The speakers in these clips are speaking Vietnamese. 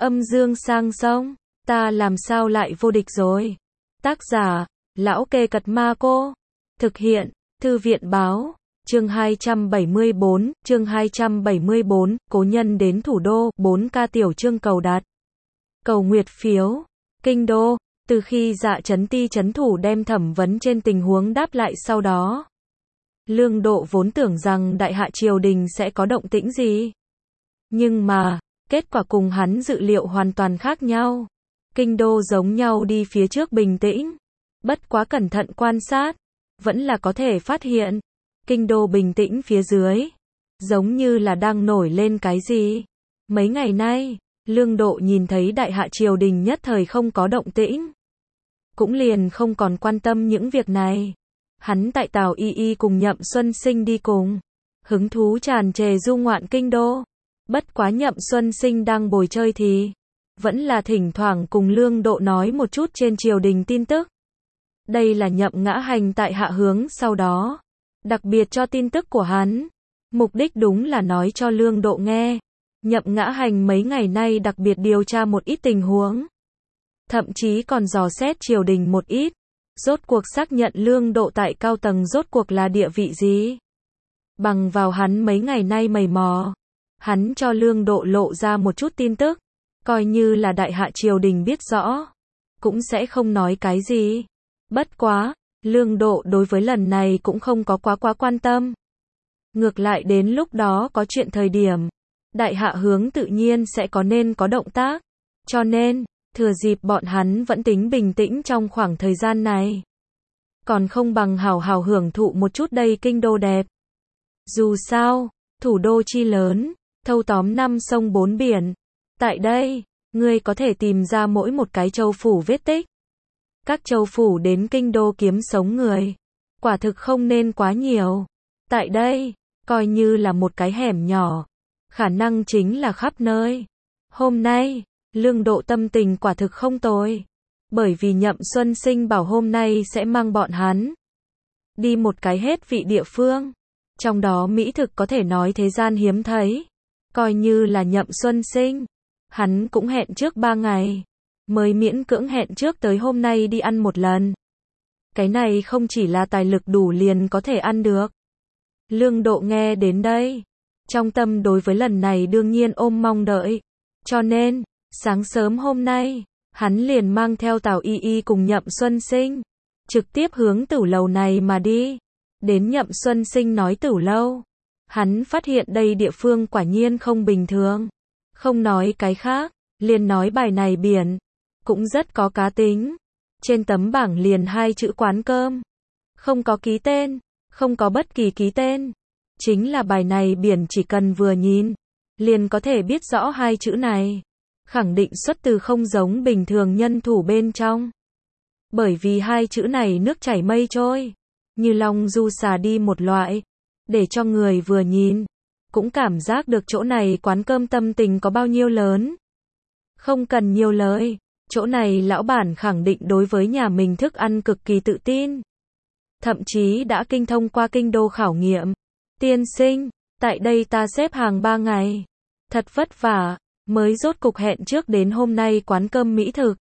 Âm dương sang sông, ta làm sao lại vô địch rồi. Tác giả, Lão Kê Cật Ma Cô. Thực hiện, Thư viện báo. Chương 274, Cố nhân đến thủ đô, 4K tiểu chương cầu đặt. Cầu nguyệt phiếu. Kinh đô, từ khi Dạ Chấn Ti chấn thủ đem thẩm vấn trên tình huống đáp lại sau đó. Lương Độ vốn tưởng rằng đại hạ triều đình sẽ có động tĩnh gì. Nhưng mà, kết quả cùng hắn dự liệu hoàn toàn khác nhau. Kinh đô giống nhau đi phía trước bình tĩnh. Bất quá cẩn thận quan sát, vẫn là có thể phát hiện. Kinh đô bình tĩnh phía dưới, giống như là đang nổi lên cái gì. Mấy ngày nay, Lương Độ nhìn thấy đại hạ triều đình nhất thời không có động tĩnh. Cũng liền không còn quan tâm những việc này. Hắn tại Tào Y Y cùng Nhậm Xuân Sinh đi cùng. Hứng thú tràn trề du ngoạn kinh đô. Bất quá Nhậm Xuân Sinh đang bồi chơi thì vẫn là thỉnh thoảng cùng Lương Độ nói một chút trên triều đình tin tức. Đây là Nhậm Ngã Hành tại hạ hướng sau đó. Đặc biệt cho tin tức của hắn. Mục đích đúng là nói cho Lương Độ nghe. Nhậm Ngã Hành mấy ngày nay đặc biệt điều tra một ít tình huống. Thậm chí còn dò xét triều đình một ít. Rốt cuộc xác nhận Lương Độ tại cao tầng rốt cuộc là địa vị gì. Bằng vào hắn mấy ngày nay mày mò. Hắn cho Lương Độ lộ ra một chút tin tức. Coi như là đại hạ triều đình biết rõ. Cũng sẽ không nói cái gì. Bất quá, Lương Độ đối với lần này cũng không có quá quan tâm. Ngược lại đến lúc đó có chuyện thời điểm. Đại hạ hướng tự nhiên sẽ nên có động tác. Cho nên, thừa dịp bọn hắn vẫn tính bình tĩnh trong khoảng thời gian này. Còn không bằng hào hào hưởng thụ một chút đây kinh đô đẹp. Dù sao, thủ đô chi lớn, thâu tóm 5 sông 4 biển. Tại đây, ngươi có thể tìm ra mỗi một cái châu phủ vết tích. Các châu phủ đến kinh đô kiếm sống người. Quả thực không nên quá nhiều. Tại đây, coi như là một cái hẻm nhỏ. Khả năng chính là khắp nơi. Hôm nay, Lương Độ tâm tình quả thực không tồi. Bởi vì Nhậm Xuân Sinh bảo hôm nay sẽ mang bọn hắn đi một cái hết vị địa phương. Trong đó mỹ thực có thể nói thế gian hiếm thấy. Coi như là Nhậm Xuân Sinh. Hắn cũng hẹn trước 3 ngày. Mới miễn cưỡng hẹn trước tới hôm nay đi ăn một lần. Cái này không chỉ là tài lực đủ liền có thể ăn được. Lương Độ nghe đến đây. Trong tâm đối với lần này đương nhiên ôm mong đợi. Cho nên, sáng sớm hôm nay, hắn liền mang theo Tào Y Y cùng Nhậm Xuân Sinh. Trực tiếp hướng tửu lầu này mà đi. Đến Nhậm Xuân Sinh nói tửu lâu. Hắn phát hiện đây địa phương quả nhiên không bình thường. Không nói cái khác, liền nói bài này biển. Cũng rất có cá tính. Trên tấm bảng liền 2 chữ quán cơm. Không có ký tên, không có bất kỳ ký tên. Chính là bài này biển chỉ cần vừa nhìn, liền có thể biết rõ 2 chữ này. Khẳng định xuất từ không giống bình thường nhân thủ bên trong. Bởi vì 2 chữ này nước chảy mây trôi. Như long du xà đi một loại. Để cho người vừa nhìn, cũng cảm giác được chỗ này quán cơm tâm tình có bao nhiêu lớn. Không cần nhiều lời. Chỗ này lão bản khẳng định đối với nhà mình thức ăn cực kỳ tự tin. Thậm chí đã kinh thông qua kinh đô khảo nghiệm. Tiên sinh, tại đây ta xếp hàng 3 ngày. Thật vất vả, mới rốt cục hẹn trước đến hôm nay quán cơm mỹ thực.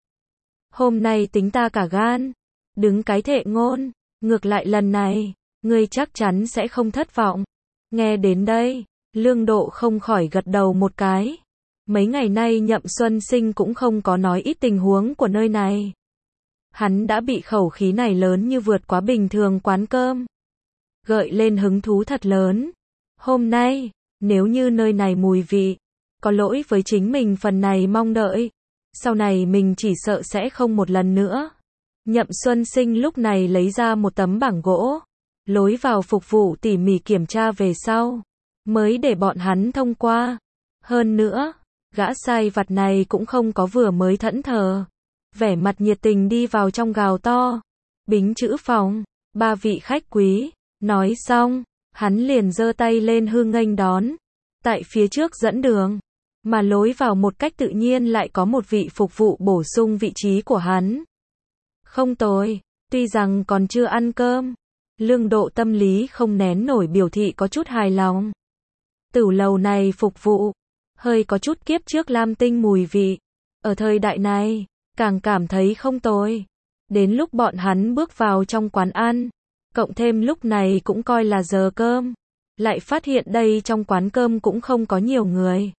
Hôm nay tính ta cả gan. Đứng cái thệ ngôn. Ngược lại lần này, ngươi chắc chắn sẽ không thất vọng. Nghe đến đây, Lương Độ không khỏi gật đầu một cái. Mấy ngày nay Nhậm Xuân Sinh cũng không có nói ít tình huống của nơi này. Hắn đã bị khẩu khí này lớn như vượt quá bình thường quán cơm. Gợi lên hứng thú thật lớn. Hôm nay, nếu như nơi này mùi vị, có lỗi với chính mình phần này mong đợi. Sau này mình chỉ sợ sẽ không một lần nữa. Nhậm Xuân Sinh lúc này lấy ra một tấm bảng gỗ. Lối vào phục vụ tỉ mỉ kiểm tra về sau. Mới để bọn hắn thông qua. Hơn nữa, gã sai vặt này cũng không có vừa mới thẫn thờ. Vẻ mặt nhiệt tình đi vào trong gào to. Bính chữ phòng, 3 vị khách quý. Nói xong, hắn liền giơ tay lên hương nghênh đón. Tại phía trước dẫn đường. Mà lối vào một cách tự nhiên lại có một vị phục vụ bổ sung vị trí của hắn. Không tồi, tuy rằng còn chưa ăn cơm. Lương Độ tâm lý không nén nổi biểu thị có chút hài lòng. Tửu lầu này phục vụ hơi có chút kiếp trước lam tinh mùi vị. Ở thời đại này, càng cảm thấy không tồi. Đến lúc bọn hắn bước vào trong quán ăn, cộng thêm lúc này cũng coi là giờ cơm, lại phát hiện đây trong quán cơm cũng không có nhiều người.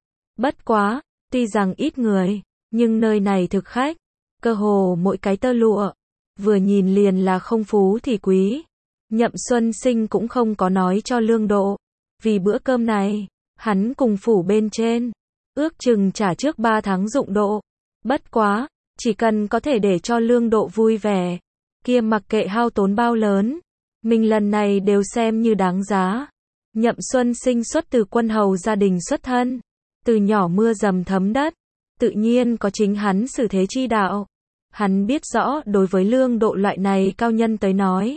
Bất quá, tuy rằng ít người, nhưng nơi này thực khách, cơ hồ mỗi cái tơ lụa, vừa nhìn liền là không phú thì quý. Nhậm Xuân Sinh cũng không có nói cho Lương Độ, vì bữa cơm này, hắn cùng phủ bên trên, ước chừng trả trước 3 tháng dụng độ. Bất quá, chỉ cần có thể để cho Lương Độ vui vẻ, kia mặc kệ hao tốn bao lớn, mình lần này đều xem như đáng giá. Nhậm Xuân Sinh xuất từ quân hầu gia đình xuất thân, từ nhỏ mưa dầm thấm đất, tự nhiên có chính hắn xử thế chi đạo. Hắn biết rõ đối với Lương Độ loại này cao nhân tới nói,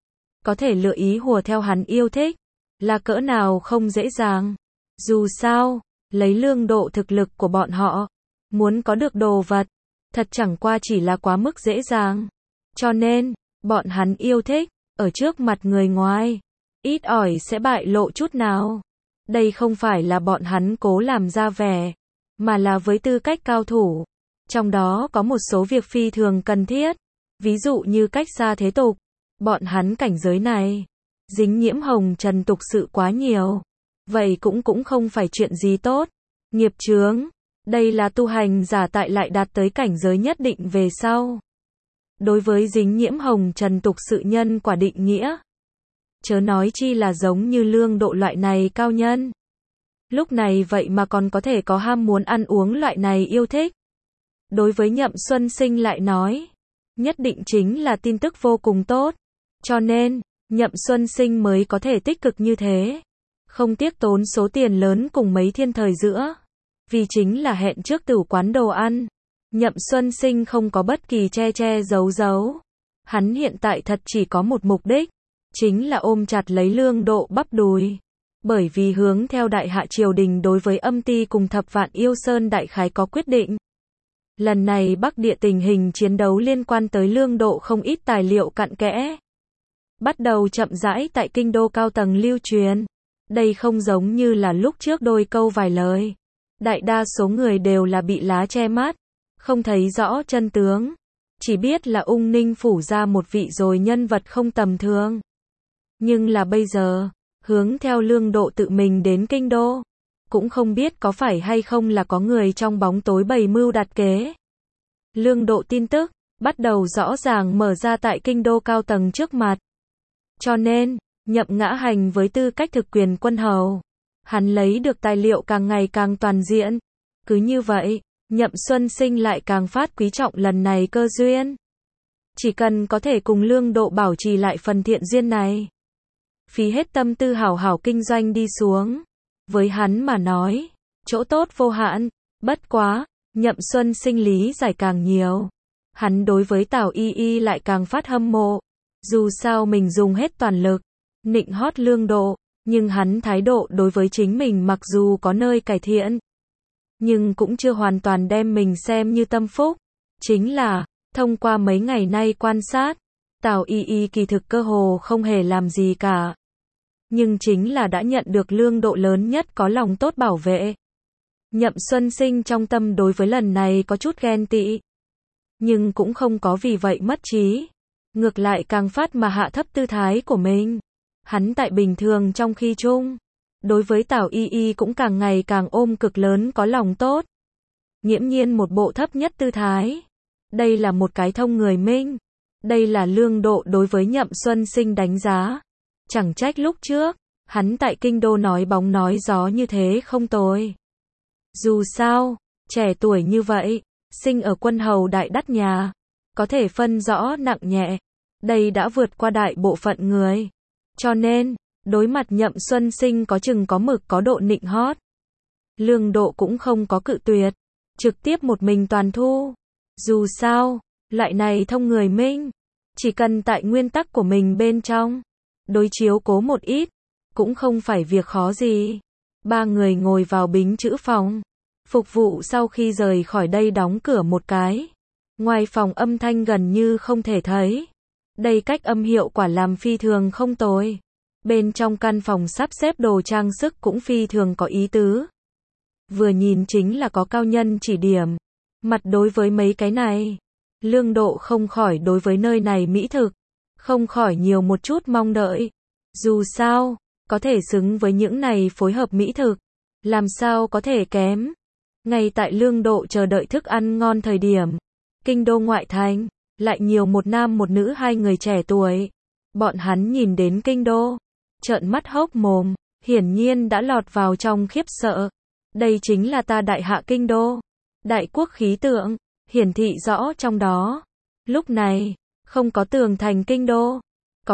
có thể lựa ý hùa theo hắn yêu thích, là cỡ nào không dễ dàng. Dù sao, lấy Lương Độ thực lực của bọn họ, muốn có được đồ vật, thật chẳng qua chỉ là quá mức dễ dàng. Cho nên, bọn hắn yêu thích, ở trước mặt người ngoài, ít ỏi sẽ bại lộ chút nào. Đây không phải là bọn hắn cố làm ra vẻ, mà là với tư cách cao thủ. Trong đó có một số việc phi thường cần thiết, ví dụ như cách xa thế tục. Bọn hắn cảnh giới này, dính nhiễm hồng trần tục sự quá nhiều. Vậy cũng không phải chuyện gì tốt. Nghiệp chướng, đây là tu hành giả tại lại đạt tới cảnh giới nhất định về sau. Đối với dính nhiễm hồng trần tục sự nhân quả định nghĩa, chớ nói chi là giống như Lương Độ loại này cao nhân. Lúc này vậy mà còn có thể có ham muốn ăn uống loại này yêu thích. Đối với Nhậm Xuân Sinh lại nói, nhất định chính là tin tức vô cùng tốt. Cho nên, Nhậm Xuân Sinh mới có thể tích cực như thế. Không tiếc tốn số tiền lớn cùng mấy thiên thời giữa. Vì chính là hẹn trước tử quán đồ ăn. Nhậm Xuân Sinh không có bất kỳ che giấu giấu. Hắn hiện tại thật chỉ có một mục đích, chính là ôm chặt lấy Lương Độ bắp đùi. Bởi vì hướng theo đại hạ triều đình đối với Âm Ty cùng Thập Vạn Yêu Sơn đại khái có quyết định. Lần này Bắc Địa tình hình chiến đấu liên quan tới Lương Độ không ít tài liệu cặn kẽ. Bắt đầu chậm rãi tại kinh đô cao tầng lưu truyền. Đây không giống như là lúc trước đôi câu vài lời. Đại đa số người đều là bị lá che mắt, không thấy rõ chân tướng. Chỉ biết là Ung Ninh phủ ra một vị rồi nhân vật không tầm thường. Nhưng là bây giờ, hướng theo Lương Độ tự mình đến kinh đô, cũng không biết có phải hay không là có người trong bóng tối bày mưu đặt kế. Lương Độ tin tức, bắt đầu rõ ràng mở ra tại kinh đô cao tầng trước mặt. Cho nên, Nhậm Ngã Hành với tư cách thực quyền quân hầu, hắn lấy được tài liệu càng ngày càng toàn diện. Cứ như vậy, Nhậm Xuân Sinh lại càng phát quý trọng lần này cơ duyên. Chỉ cần có thể cùng Lương Độ bảo trì lại phần thiện duyên này, phí hết tâm tư hảo hảo kinh doanh đi xuống, với hắn mà nói, chỗ tốt vô hạn. Bất quá, Nhậm Xuân Sinh lý giải càng nhiều, hắn đối với Tào Y Y lại càng phát hâm mộ. Dù sao mình dùng hết toàn lực nịnh hót Lương Độ, nhưng hắn thái độ đối với chính mình mặc dù có nơi cải thiện, nhưng cũng chưa hoàn toàn đem mình xem như tâm phúc. Chính là, thông qua mấy ngày nay quan sát, Tào Y Y kỳ thực cơ hồ không hề làm gì cả. Nhưng chính là đã nhận được Lương Độ lớn nhất có lòng tốt bảo vệ. Nhậm Xuân Sinh trong tâm đối với lần này có chút ghen tị, nhưng cũng không có vì vậy mất trí. Ngược lại càng phát mà hạ thấp tư thái của mình. Hắn tại bình thường trong khi chung, đối với Tào Y Y cũng càng ngày càng ôm cực lớn có lòng tốt. Nghiễm nhiên một bộ thấp nhất tư thái. Đây là một cái thông người minh. Đây là Lương Độ đối với Nhậm Xuân Sinh đánh giá. Chẳng trách lúc trước, hắn tại kinh đô nói bóng nói gió như thế không tồi. Dù sao, trẻ tuổi như vậy, sinh ở quân hầu đại đắt nhà, có thể phân rõ nặng nhẹ. Đây đã vượt qua đại bộ phận người. Cho nên, đối mặt Nhậm Xuân Sinh có chừng có mực có độ nịnh hót, Lương Độ cũng không có cự tuyệt, trực tiếp một mình toàn thu. Dù sao, loại này thông người minh, chỉ cần tại nguyên tắc của mình bên trong, đối chiếu cố một ít, cũng không phải việc khó gì. Ba người ngồi vào bính chữ phòng, phục vụ sau khi rời khỏi đây đóng cửa một cái. Ngoài phòng âm thanh gần như không thể thấy. Đây cách âm hiệu quả làm phi thường không tồi. Bên trong căn phòng sắp xếp đồ trang sức cũng phi thường có ý tứ. Vừa nhìn chính là có cao nhân chỉ điểm. Mặt đối với mấy cái này, Lương Độ không khỏi đối với nơi này mỹ thực, không khỏi nhiều một chút mong đợi. Dù sao, có thể xứng với những này phối hợp mỹ thực, làm sao có thể kém. Ngay tại Lương Độ chờ đợi thức ăn ngon thời điểm, kinh đô ngoại thành, lại nhiều một nam một nữ hai người trẻ tuổi. Bọn hắn nhìn đến kinh đô, trợn mắt hốc mồm, hiển nhiên đã lọt vào trong khiếp sợ. Đây chính là ta đại hạ kinh đô. Đại quốc khí tượng, hiển thị rõ trong đó. Lúc này, không có tường thành kinh đô,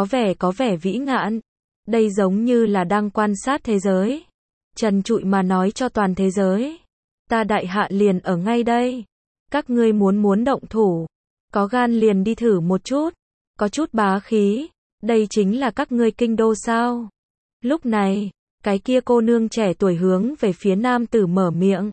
có vẻ vĩ ngạn. Đây giống như là đang quan sát thế giới. Trần trụi mà nói cho toàn thế giới. Ta đại hạ liền ở ngay đây. Các ngươi muốn động thủ, có gan liền đi thử một chút, có chút bá khí. Đây chính là các ngươi kinh đô sao? Lúc này, cái kia cô nương trẻ tuổi hướng về phía nam tử mở miệng.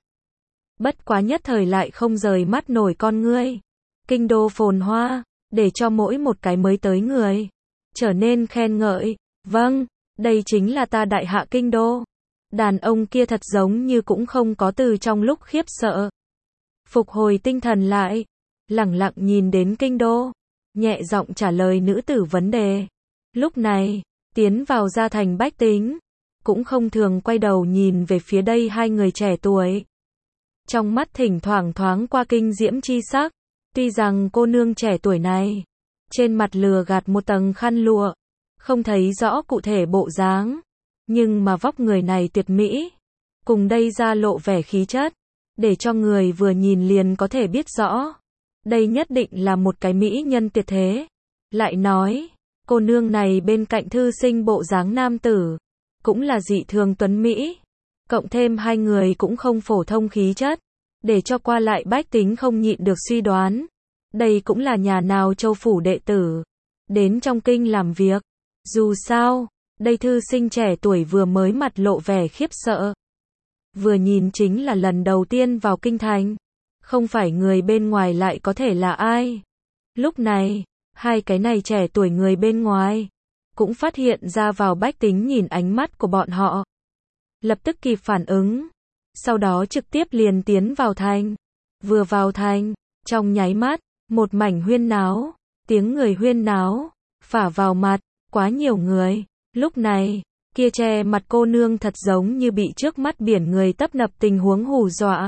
Bất quá nhất thời lại không rời mắt nổi con ngươi. Kinh đô phồn hoa, để cho mỗi một cái mới tới người trở nên khen ngợi. Vâng, đây chính là ta đại hạ kinh đô. Đàn ông kia thật giống như cũng không có từ trong lúc khiếp sợ. Phục hồi tinh thần lại, lẳng lặng nhìn đến kinh đô, nhẹ giọng trả lời nữ tử vấn đề. Lúc này, tiến vào gia thành bách tính, cũng không thường quay đầu nhìn về phía đây hai người trẻ tuổi. Trong mắt thỉnh thoảng thoáng qua kinh diễm chi sắc, tuy rằng cô nương trẻ tuổi này, trên mặt lừa gạt một tầng khăn lụa, không thấy rõ cụ thể bộ dáng, nhưng mà vóc người này tuyệt mỹ, cùng đây ra lộ vẻ khí chất, để cho người vừa nhìn liền có thể biết rõ. Đây nhất định là một cái mỹ nhân tuyệt thế. Lại nói, cô nương này bên cạnh thư sinh bộ dáng nam tử, cũng là dị thường tuấn mỹ. Cộng thêm hai người cũng không phổ thông khí chất, để cho qua lại bách tính không nhịn được suy đoán. Đây cũng là nhà nào châu phủ đệ tử, đến trong kinh làm việc. Dù sao, đây thư sinh trẻ tuổi vừa mới mặt lộ vẻ khiếp sợ. Vừa nhìn chính là lần đầu tiên vào kinh thành. Không phải người bên ngoài lại có thể là ai. Lúc này, hai cái này trẻ tuổi người bên ngoài, cũng phát hiện ra vào bách tính nhìn ánh mắt của bọn họ. Lập tức kịp phản ứng. Sau đó trực tiếp liền tiến vào thành. Vừa vào thành, trong nháy mắt, một mảnh huyên náo, tiếng người huyên náo, phả vào mặt, quá nhiều người. Lúc này, kia che mặt cô nương thật giống như bị trước mắt biển người tấp nập tình huống hù dọa.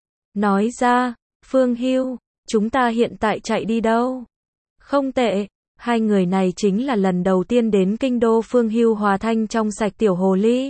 Nói ra, Phương Hưu, chúng ta hiện tại chạy đi đâu? Không tệ, hai người này chính là lần đầu tiên đến kinh đô. Phương Hưu hòa thanh trong sạch tiểu hồ ly.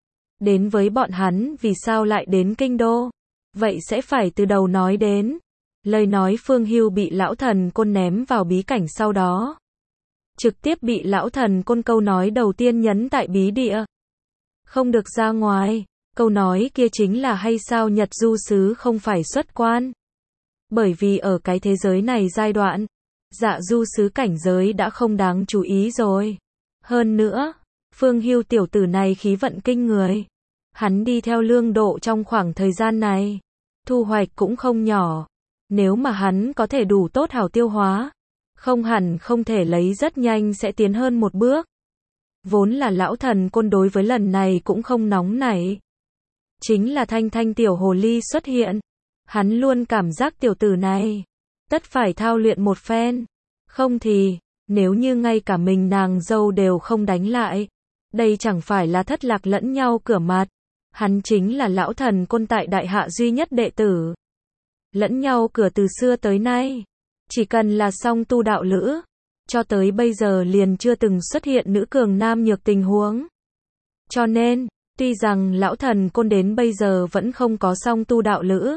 Đến với bọn hắn vì sao lại đến kinh đô? Vậy sẽ phải từ đầu nói đến. Lời nói Phương Hưu bị lão thần côn ném vào bí cảnh sau đó. Trực tiếp bị lão thần côn câu nói đầu tiên nhấn tại bí địa. Không được ra ngoài. Câu nói kia chính là hay sao Nhật du sứ không phải xuất quan. Bởi vì ở cái thế giới này giai đoạn, dạ du sứ cảnh giới đã không đáng chú ý rồi. Hơn nữa, Phương Hưu tiểu tử này khí vận kinh người. Hắn đi theo Lương Độ trong khoảng thời gian này, thu hoạch cũng không nhỏ. Nếu mà hắn có thể đủ tốt hảo tiêu hóa, không hẳn không thể lấy rất nhanh sẽ tiến hơn một bước. Vốn là lão thần côn đối với lần này cũng không nóng nảy. Chính là thanh thanh tiểu hồ ly xuất hiện. Hắn luôn cảm giác tiểu tử này tất phải thao luyện một phen. Không thì, nếu như ngay cả mình nàng dâu đều không đánh lại, đây chẳng phải là thất lạc lẫn nhau cửa mặt. Hắn chính là lão thần côn tại đại hạ duy nhất đệ tử. Lẫn nhau cửa từ xưa tới nay. Chỉ cần là song tu đạo lữ, cho tới bây giờ liền chưa từng xuất hiện nữ cường nam nhược tình huống. Cho nên, tuy rằng lão thần côn đến bây giờ vẫn không có song tu đạo lữ.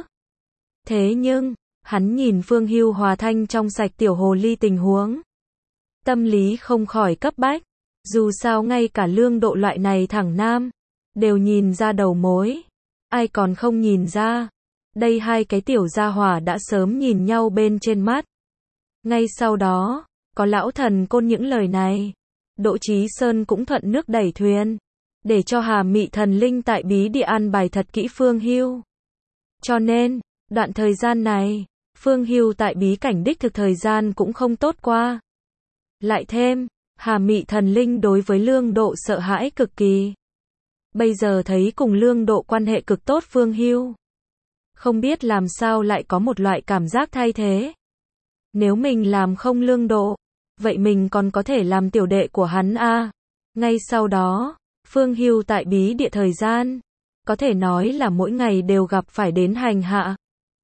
Thế nhưng, hắn nhìn Phương Hưu hòa thanh trong sạch tiểu hồ ly tình huống. Tâm lý không khỏi cấp bách. Dù sao ngay cả Lương Độ loại này thẳng nam, đều nhìn ra đầu mối. Ai còn không nhìn ra. Đây hai cái tiểu gia hỏa đã sớm nhìn nhau bên trên mắt. Ngay sau đó, có lão thần côn những lời này. Đỗ Chí Sơn cũng thuận nước đẩy thuyền. Để cho Hà Mị thần linh tại bí địa an bài thật kỹ Phương Hưu. Cho nên, đoạn thời gian này, Phương Hưu tại bí cảnh đích thực thời gian cũng không tốt qua. Lại thêm, Hà Mị thần linh đối với Lương Độ sợ hãi cực kỳ. Bây giờ thấy cùng Lương Độ quan hệ cực tốt Phương Hưu. không biết làm sao lại có một loại cảm giác thay thế. Nếu mình làm không Lương Độ, vậy mình còn có thể làm tiểu đệ của hắn à? Ngay sau đó, Phương Hưu tại bí địa thời gian, có thể nói là mỗi ngày đều gặp phải đến hành hạ.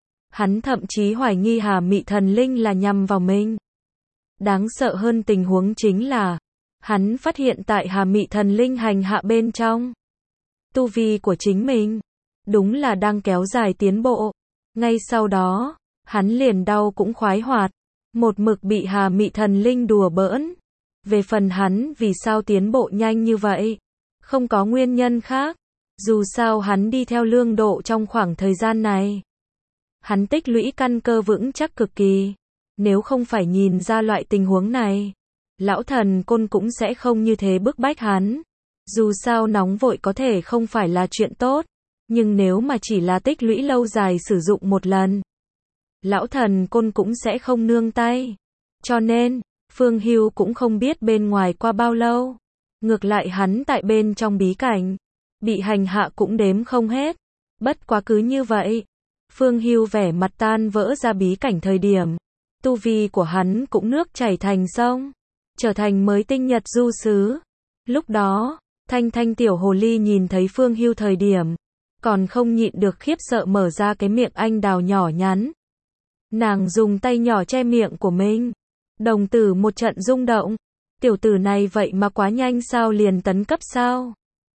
Hắn thậm chí hoài nghi Hà Mị Thần Linh là nhằm vào mình. Đáng sợ hơn tình huống chính là, hắn phát hiện tại Hà Mị Thần Linh hành hạ bên trong, tu vi của chính mình, đúng là đang kéo dài tiến bộ. Ngay sau đó, hắn liền đau cũng khoái hoạt, một mực bị Hà Mị Thần Linh đùa bỡn. Về phần hắn vì sao tiến bộ nhanh như vậy, không có nguyên nhân khác. Dù sao hắn đi theo Lương Độ trong khoảng thời gian này, hắn tích lũy căn cơ vững chắc cực kỳ. Nếu không phải nhìn ra loại tình huống này, lão thần côn cũng sẽ không như thế bức bách hắn. Dù sao nóng vội có thể không phải là chuyện tốt, nhưng nếu mà chỉ là tích lũy lâu dài sử dụng một lần, lão thần côn cũng sẽ không nương tay. Cho nên, Phương Hưu cũng không biết bên ngoài qua bao lâu. Ngược lại hắn tại bên trong bí cảnh, bị hành hạ cũng đếm không hết. Bất quá cứ như vậy, Phương Hưu vẻ mặt tan vỡ ra bí cảnh thời điểm, tu vi của hắn cũng nước chảy thành sông, trở thành mới tinh nhật du sứ. Lúc đó, Thanh Thanh tiểu hồ ly nhìn thấy Phương Hưu thời điểm, còn không nhịn được khiếp sợ mở ra cái miệng anh đào nhỏ nhắn. Nàng dùng tay nhỏ che miệng của mình, đồng tử một trận rung động. Tiểu tử này vậy mà quá nhanh sao, liền tấn cấp sao?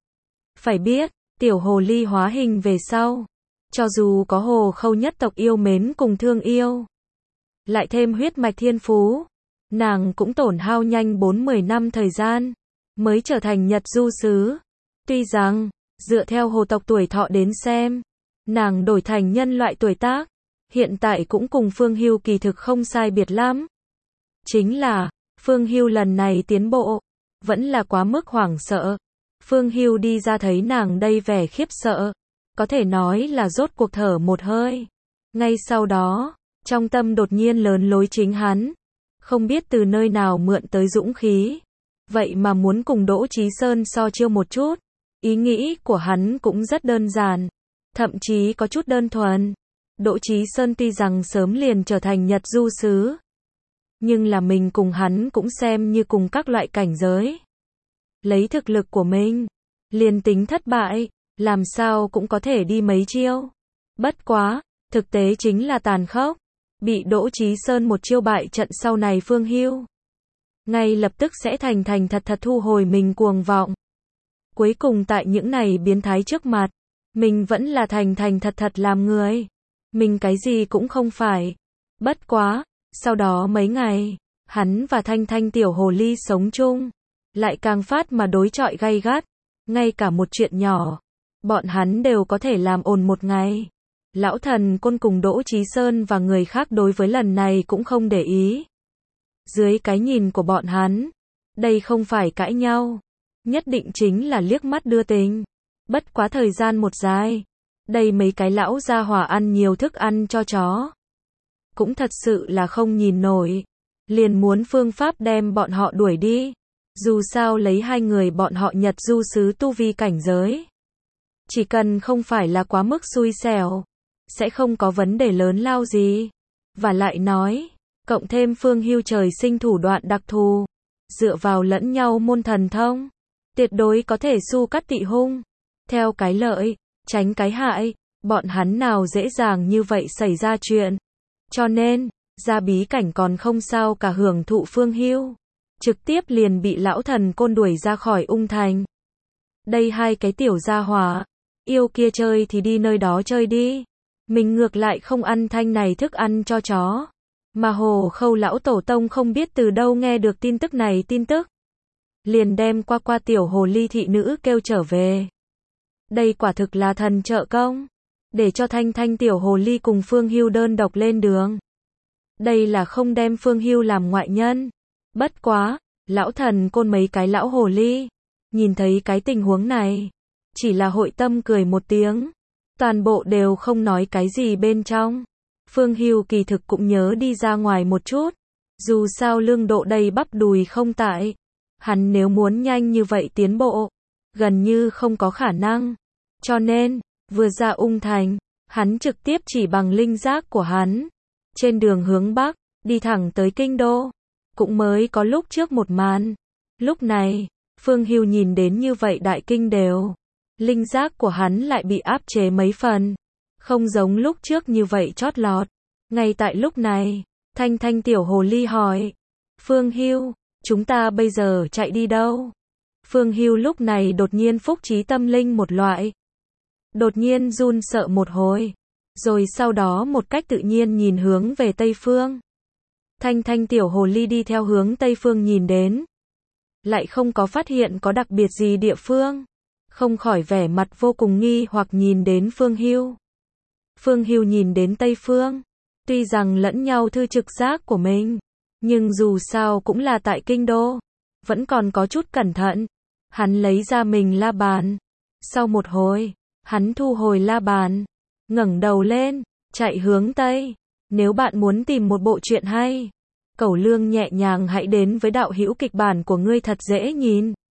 Phải biết, tiểu hồ ly hóa hình về sau, cho dù có Hồ Khâu nhất tộc yêu mến cùng thương yêu, lại thêm huyết mạch thiên phú, nàng cũng tổn hao nhanh 40 năm thời gian, mới trở thành nhật du sứ. Tuy rằng, dựa theo hồ tộc tuổi thọ đến xem, nàng đổi thành nhân loại tuổi tác, hiện tại cũng cùng Phương Hưu kỳ thực không sai biệt lắm. Chính là, Phương Hưu lần này tiến bộ, vẫn là quá mức hoảng sợ. Phương Hưu đi ra thấy nàng đây vẻ khiếp sợ, có thể nói là rốt cuộc thở một hơi. Ngay sau đó, trong tâm đột nhiên lớn lối chính hắn, không biết từ nơi nào mượn tới dũng khí. Vậy mà muốn cùng Đỗ Chí Sơn so chiêu một chút. Ý nghĩ của hắn cũng rất đơn giản, thậm chí có chút đơn thuần. Đỗ Chí Sơn tuy rằng sớm liền trở thành nhật du sứ, nhưng là mình cùng hắn cũng xem như cùng các loại cảnh giới. Lấy thực lực của mình, liền tính thất bại, làm sao cũng có thể đi mấy chiêu. Bất quá, thực tế chính là tàn khốc. Bị Đỗ Chí Sơn một chiêu bại trận sau này Phương Hưu ngay lập tức sẽ thành thành thật thật thu hồi mình cuồng vọng. Cuối cùng tại những này biến thái trước mặt, mình vẫn là thành thành thật thật làm người. Mình cái gì cũng không phải. Bất quá, sau đó mấy ngày, hắn và Thanh Thanh tiểu hồ ly sống chung, lại càng phát mà đối chọi gay gắt. Ngay cả một chuyện nhỏ, bọn hắn đều có thể làm ồn một ngày. Lão thần côn cùng Đỗ Chí Sơn và người khác đối với lần này cũng không để ý. Dưới cái nhìn của bọn hắn, đây không phải cãi nhau, nhất định chính là liếc mắt đưa tình. Bất quá thời gian một dài, đây mấy cái lão gia hỏa ăn nhiều thức ăn cho chó, cũng thật sự là không nhìn nổi, liền muốn phương pháp đem bọn họ đuổi đi. Dù sao lấy hai người bọn họ nhật du sứ tu vi cảnh giới, chỉ cần không phải là quá mức xui xẻo, sẽ không có vấn đề lớn lao gì. Và lại nói, cộng thêm Phương Hưu trời sinh thủ đoạn đặc thù, dựa vào lẫn nhau môn thần thông, tuyệt đối có thể su cắt tị hung, theo cái lợi, tránh cái hại, bọn hắn nào dễ dàng như vậy xảy ra chuyện. Cho nên, ra bí cảnh còn không sao cả hưởng thụ Phương Hưu, trực tiếp liền bị lão thần côn đuổi ra khỏi Ung Thành. Đây hai cái tiểu gia hỏa, yêu kia chơi thì đi nơi đó chơi đi. Mình ngược lại không ăn thanh này thức ăn cho chó. Mà Hồ Khâu lão tổ tông không biết từ đâu nghe được tin tức này liền đem qua tiểu hồ ly thị nữ kêu trở về. Đây quả thực là thần trợ công, để cho Thanh Thanh tiểu hồ ly cùng Phương Hưu đơn độc lên đường. Đây là không đem Phương Hưu làm ngoại nhân. Bất quá, lão thần côn mấy cái lão hồ ly, nhìn thấy cái tình huống này, chỉ là hội tâm cười một tiếng, toàn bộ đều không nói cái gì bên trong. Phương Hưu kỳ thực cũng nhớ đi ra ngoài một chút, dù sao Lương Độ đầy bắp đùi không tại, hắn nếu muốn nhanh như vậy tiến bộ, gần như không có khả năng. Cho nên, vừa ra Ung Thành, Hắn trực tiếp chỉ bằng linh giác của hắn. Trên đường hướng Bắc, đi thẳng tới kinh đô. Cũng mới có lúc trước một màn. Lúc này, Phương Hưu nhìn đến như vậy đại kinh đều. Linh giác của hắn lại bị áp chế mấy phần. Không giống lúc trước như vậy chót lọt. Ngay tại lúc này, Thanh Thanh tiểu hồ ly hỏi. Phương Hưu, chúng ta bây giờ chạy đi đâu? Phương Hưu lúc này đột nhiên phúc trí tâm linh một loại. Đột nhiên run sợ một hồi. Rồi sau đó một cách tự nhiên nhìn hướng về Tây Phương. Thanh Thanh tiểu hồ ly đi theo hướng Tây Phương nhìn đến. Lại không có phát hiện có đặc biệt gì địa phương. Không khỏi vẻ mặt vô cùng nghi hoặc nhìn đến Phương Hưu. Phương Hưu nhìn đến Tây Phương. Tuy rằng lẫn nhau thư trực giác của mình. Nhưng dù sao cũng là tại kinh đô. Vẫn còn có chút cẩn thận. Hắn lấy ra mình la bàn. Sau một hồi, hắn thu hồi la bàn. Ngẩng đầu lên, chạy hướng Tây. Nếu bạn muốn tìm một bộ truyện hay, Cẩu Lương nhẹ nhàng hãy đến với đạo hữu kịch bản của ngươi thật dễ nhìn.